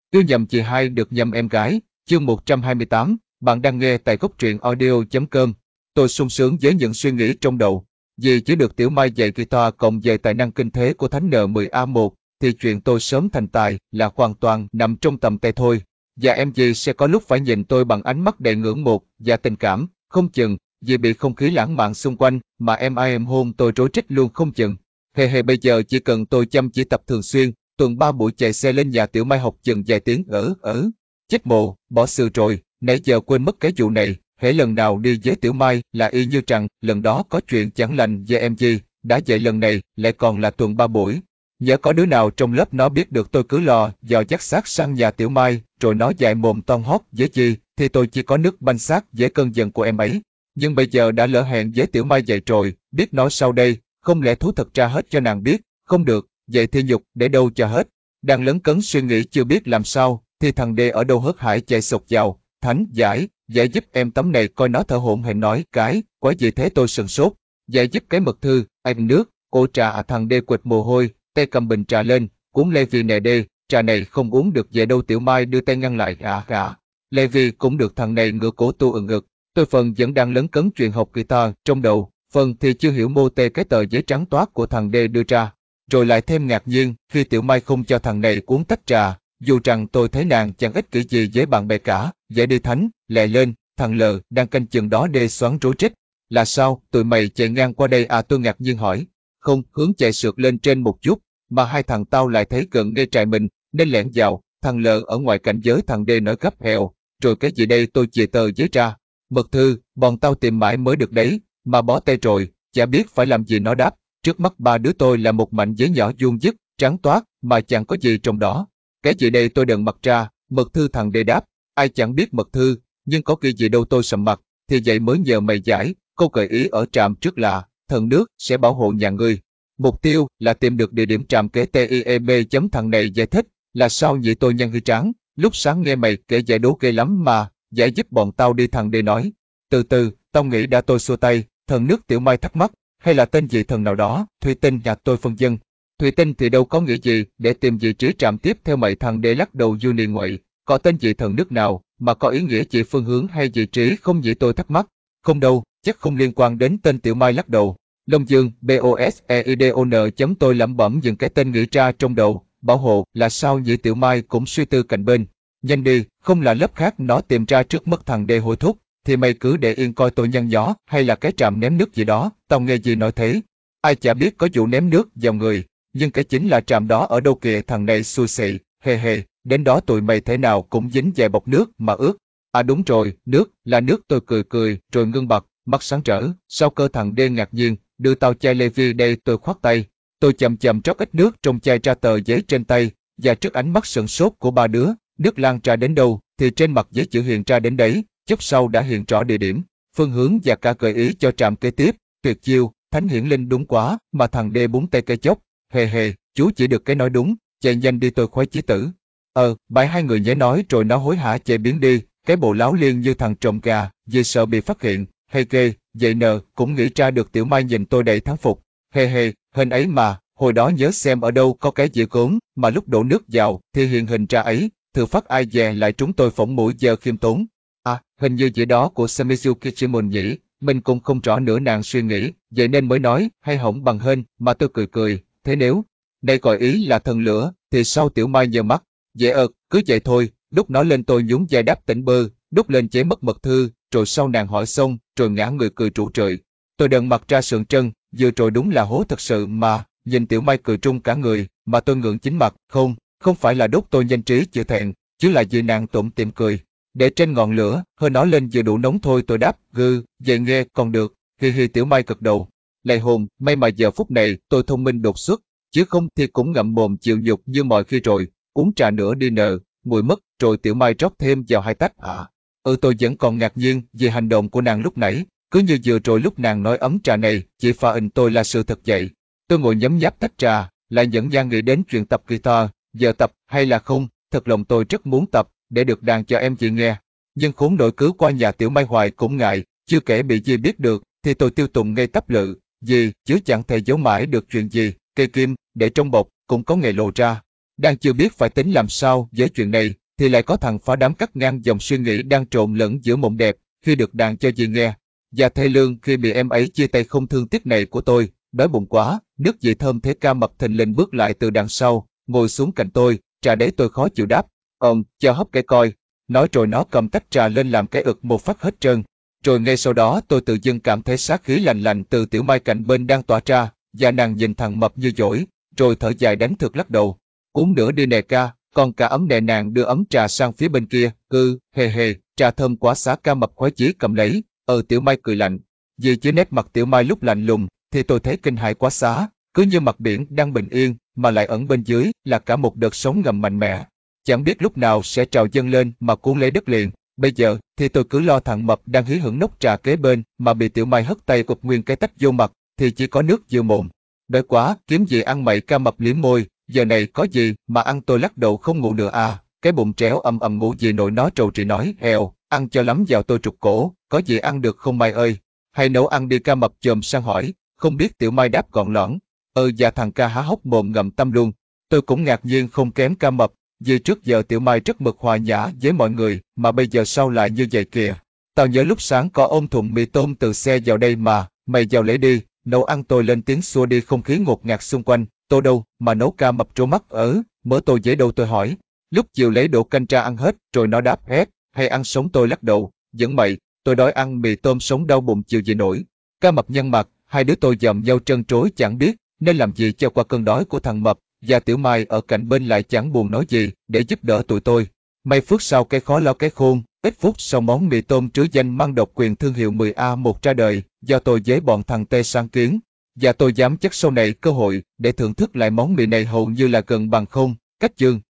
Yêu nhầm chị hai được nhầm em gái, chương 128, bạn đang nghe tại góc truyện audio.com. Tôi sung sướng với những suy nghĩ trong đầu. Vì chỉ được Tiểu Mai dạy guitar cộng về tài năng kinh thế của Thánh N10A1, thì chuyện tôi sớm thành tài là hoàn toàn nằm trong tầm tay thôi. Và em gì sẽ có lúc phải nhìn tôi bằng ánh mắt đầy ngưỡng mộ và tình cảm, không chừng, vì bị không khí lãng mạn xung quanh mà em hôn tôi rối rít luôn không chừng. Hề bây giờ chỉ cần tôi chăm chỉ tập thường xuyên, tuần 3 buổi chạy xe lên nhà Tiểu Mai học chừng vài tiếng chết mồ, bỏ sự rồi, nãy giờ quên mất cái vụ này, hễ lần nào đi với Tiểu Mai là y như rằng lần đó có chuyện chẳng lành với em gì, đã vậy lần này lại còn là tuần 3 buổi. Nhỡ có đứa nào trong lớp nó biết được tôi cứ lo dò dắt xác sang nhà Tiểu Mai, rồi nó dại mồm toan hót với gì, thì tôi chỉ có nước banh xác với cơn giận của em ấy. Nhưng bây giờ đã lỡ hẹn với Tiểu Mai vậy rồi, biết nói sau đây, không lẽ thú thật ra hết cho nàng biết, không được, vậy thì nhục để đâu cho hết. Đang lấn cấn suy nghĩ chưa biết làm sao, thì thằng D ở đâu hớt hải chạy sộc vào, Thánh, giải giúp em tấm này coi. Nó thở hổn hển nói, cái, quái gì thế? Tôi sửng sốt. Giải giúp cái mật thư, em nước, cô trà. Thằng D quệt mồ hôi, tay cầm bình trà lên, cuốn Levi nè D, trà này không uống được vậy đâu. Tiểu Mai đưa tay ngăn lại, Levi cũng được. Thằng này ngửa cổ tu ực. Tôi phần vẫn đang lấn cấn chuyện học guitar trong đầu, phần thì chưa hiểu mô tê cái tờ giấy trắng toát của thằng D đưa ra. Rồi lại thêm ngạc nhiên khi Tiểu Mai không cho thằng này uống tách trà, dù rằng tôi thấy nàng chẳng ích kỷ gì với bạn bè cả. Vậy đi Thánh, lẹ lên, thằng L đang canh chừng đó đê xoắn rối rít. Là sao, tụi mày chạy ngang qua đây à? Tôi ngạc nhiên hỏi. Không, hướng chạy sượt lên trên một chút, mà hai thằng tao lại thấy gần ngay trại mình, nên lẻn vào. Thằng L ở ngoài cảnh giới. Thằng D nói gấp hèo, rồi cái gì đây? Tôi chìa tờ giấy ra. Mật thư, bọn tao tìm mãi mới được đấy, mà bó tay rồi, chả biết phải làm gì. Nó đáp. Trước mắt ba đứa tôi là một mảnh giấy nhỏ vuông vức, trắng toát, mà chẳng có gì trong đó. Cái gì đây? Tôi đần mặt ra. Mật thư. Thằng D đáp. Ai chẳng biết mật thư, nhưng có kỳ gì đâu. Tôi sầm mặt, thì vậy mới nhờ mày giải. Câu gợi ý ở trạm trước là, thần nước sẽ bảo hộ nhà ngươi. Mục tiêu là tìm được địa điểm trạm kế TIEB. Thằng này giải thích, là sao nhỉ? Tôi nhăn hư trán. Lúc sáng nghe mày kể giải đố ghê lắm mà, giải giúp bọn tao đi. Thằng D nói. Từ từ, tao nghĩ đã. Tôi xua tay. Thần nước. Tiểu Mai thắc mắc, hay là tên vị thần nào đó? Thủy Tinh. Nhà tôi phân dân. Thủy Tinh thì đâu có nghĩa gì để tìm vị trí trạm tiếp theo mày. Thằng D lắc đầu Juni ngoại. Có tên vị thần nước nào mà có ý nghĩa chỉ phương hướng hay vị trí không nhỉ? Tôi thắc mắc. Không đâu, chắc không liên quan đến tên. Tiểu Mai lắc đầu. Long Dương, BOSEIDON. Tôi lẩm bẩm những cái tên nghĩ ra trong đầu. Bảo hộ là sao nhỉ? Tiểu Mai cũng suy tư cạnh bên. Nhanh đi, không là lớp khác nó tìm ra trước mắt. Thằng D hối thúc. Thì mày cứ để yên coi tôi nhăn nhó, hay là cái trạm ném nước gì đó. Tao nghe gì nói thế. Ai chả biết có vụ ném nước vào người, nhưng cái chính là trạm đó ở đâu kìa? Thằng này xui xị, hề, đến đó tụi mày thế nào cũng dính vài bọc nước mà ướt. À đúng rồi, nước, là nước. Tôi cười, rồi ngưng bặt, mắt sáng rỡ. Sao cơ? Thằng D ngạc nhiên, đưa tao chai Levi đây. Tôi khoát tay. Tôi chậm chậm trót ít nước trong chai ra tờ giấy trên tay, và trước ánh mắt sửng sốt của ba đứa, nước lan ra đến đâu, thì trên mặt giấy chữ hiện ra đến đấy. Chút sau đã hiện rõ địa điểm, phương hướng và cả gợi ý cho trạm kế tiếp. Tuyệt chiêu, Thánh hiển linh đúng quá. Mà thằng D búng tay cây chốc. Hề, chú chỉ được cái nói đúng, chạy nhanh đi. Tôi khoái chí tử. Bãi hai người nhé nói. Rồi nó hối hả chạy biến đi, cái bộ láo liên như thằng trộm gà, vì sợ bị phát hiện. Hay ghê, vậy nờ cũng nghĩ ra được. Tiểu Mai nhìn tôi đầy thán phục. Hề, hình ấy mà, hồi đó nhớ xem ở đâu có cái dĩa cốm, mà lúc đổ nước vào thì hiện hình ra ấy. Thử phát ai dè lại trúng tôi phỏng mũi giờ khiêm tốn. À, hình như dĩa đó của Semizuki Chimon nhỉ. Mình cũng không rõ nữa. Nàng suy nghĩ, vậy nên mới nói, hay hỏng bằng hên. Mà tôi cười, thế nếu đây gọi ý là thần lửa, thì sao? Tiểu Mai nhờ mắt. Dễ cứ vậy thôi. Đút nó lên. Tôi nhún vai đáp tỉnh bơ, đút lên chế mất mật thư. Rồi sau nàng hỏi xong, rồi ngã người cười trụ trợi. Tôi đần mặt ra sườn trân, vừa rồi đúng là hố thật sự mà. Nhìn Tiểu Mai cười trung cả người, mà tôi ngượng chính mặt. Không phải là đốt. Tôi nhanh trí chữa thẹn, chứ là vì nàng tủm tỉm cười. Để trên ngọn lửa, hơi nó lên vừa đủ nóng thôi. Tôi đáp, vậy nghe còn được. Hi. Tiểu Mai gật đầu. Lạy hồn, may mà giờ phút này tôi thông minh đột xuất, chứ không thì cũng ngậm mồm chịu nhục như mọi khi rồi. Uống trà nữa đi nợ, nguội mất. Rồi Tiểu Mai rót thêm vào 2 tách. Tôi vẫn còn ngạc nhiên về hành động của nàng lúc nãy, cứ như vừa rồi lúc nàng nói ấm trà này chỉ pha in tôi là sự thật vậy. Tôi ngồi nhấm nháp tách trà, lại nhẫn nha nghĩ đến chuyện tập guitar, giờ tập hay là không. Thật lòng tôi rất muốn tập, để được đàn cho em chị nghe. Nhưng khốn nổi cứ qua nhà Tiểu Mai hoài cũng ngại, chưa kể bị dì biết được, thì tôi tiêu tùng ngay tắp lự. Dì, chứ chẳng thể giấu mãi được chuyện gì. Cây kim, để trong bọc, cũng có ngày lộ ra. Đang chưa biết phải tính làm sao với chuyện này, thì lại có thằng phá đám cắt ngang dòng suy nghĩ đang trộn lẫn giữa mộng đẹp khi được đàn cho dì nghe, và thê lương khi bị em ấy chia tay không thương tiếc này của tôi. Đói bụng quá, nước gì thơm thế. Ca Mập thình lình bước lại từ đằng sau, ngồi xuống cạnh tôi, trà đấy. Tôi khó chịu đáp, cho hấp cái coi. Nói rồi nó cầm tách trà lên làm cái ực một phát hết trơn. Rồi ngay sau đó tôi tự dưng cảm thấy sát khí lạnh lạnh từ Tiểu Mai cạnh bên đang tỏa ra, và nàng nhìn thằng Mập như dỗi, rồi thở dài đánh thực lắc đầu. Uống nữa đi nè ca. Còn cả ấm nè. Nàng đưa ấm trà sang phía bên kia. Hề hề, trà thơm quá. Xá. Ca Mập khoái chí cầm lấy. Tiểu Mai cười lạnh. Vì chứ nét mặt Tiểu Mai lúc lạnh lùng, thì tôi thấy kinh hãi quá xá. Cứ như mặt biển đang bình yên, mà lại ẩn bên dưới là cả một đợt sóng ngầm mạnh mẽ. Chẳng biết lúc nào sẽ trào dâng lên mà cuốn lấy đất liền. Bây giờ thì tôi cứ lo thằng Mập đang hí hửng nốc trà kế bên mà bị Tiểu Mai hất tay ụp nguyên cái tách vô mặt, thì chỉ có nước dư mồm. Đói quá, kiếm gì ăn mậy. Ca Mập liếm môi. Giờ này có gì mà ăn. Tôi lắc đầu. Không ngủ nữa à? Cái bụng tréo ngủ gì nổi. Nó trầu trĩ nói, hèo, ăn cho lắm vào. Tôi trục cổ, có gì ăn được không Mai ơi? Hay nấu ăn đi. Ca Mập chồm sang hỏi. Không biết. Tiểu Mai đáp gọn lõn. Và thằng ca há hốc mồm ngậm tâm luôn. Tôi cũng ngạc nhiên không kém Ca Mập, vì trước giờ Tiểu Mai rất mực hòa nhã với mọi người, mà bây giờ sao lại như vậy kìa? Tao nhớ lúc sáng có ôm thùng mì tôm từ xe vào đây mà, mày vào lấy đi, nấu ăn. Tôi lên tiếng xua đi không khí ngột ngạt xung quanh. Tô đâu mà nấu. Ca Mập trố mắt. Mỡ tô dễ đâu. Tôi hỏi. Lúc chiều lấy đổ canh ra ăn hết, rồi nó đáp hét, hay ăn sống. Tôi lắc đầu, dẫn mày, tôi đói. Ăn mì tôm sống đau bụng chịu gì nổi. Ca Mập nhăn mặt, hai đứa tôi dòm nhau trân trối chẳng biết nên làm gì cho qua cơn đói của thằng Mập, và Tiểu Mai ở cạnh bên lại chẳng buồn nói gì để giúp đỡ tụi tôi. May phước sau cái khó lo cái khôn, ít phút sau món mì tôm trứ danh mang độc quyền thương hiệu 10A1 ra đời, do tôi với bọn thằng Tê sáng kiến. Và tôi dám chắc sau này cơ hội để thưởng thức lại món mì này hầu như là gần bằng không. Cách chương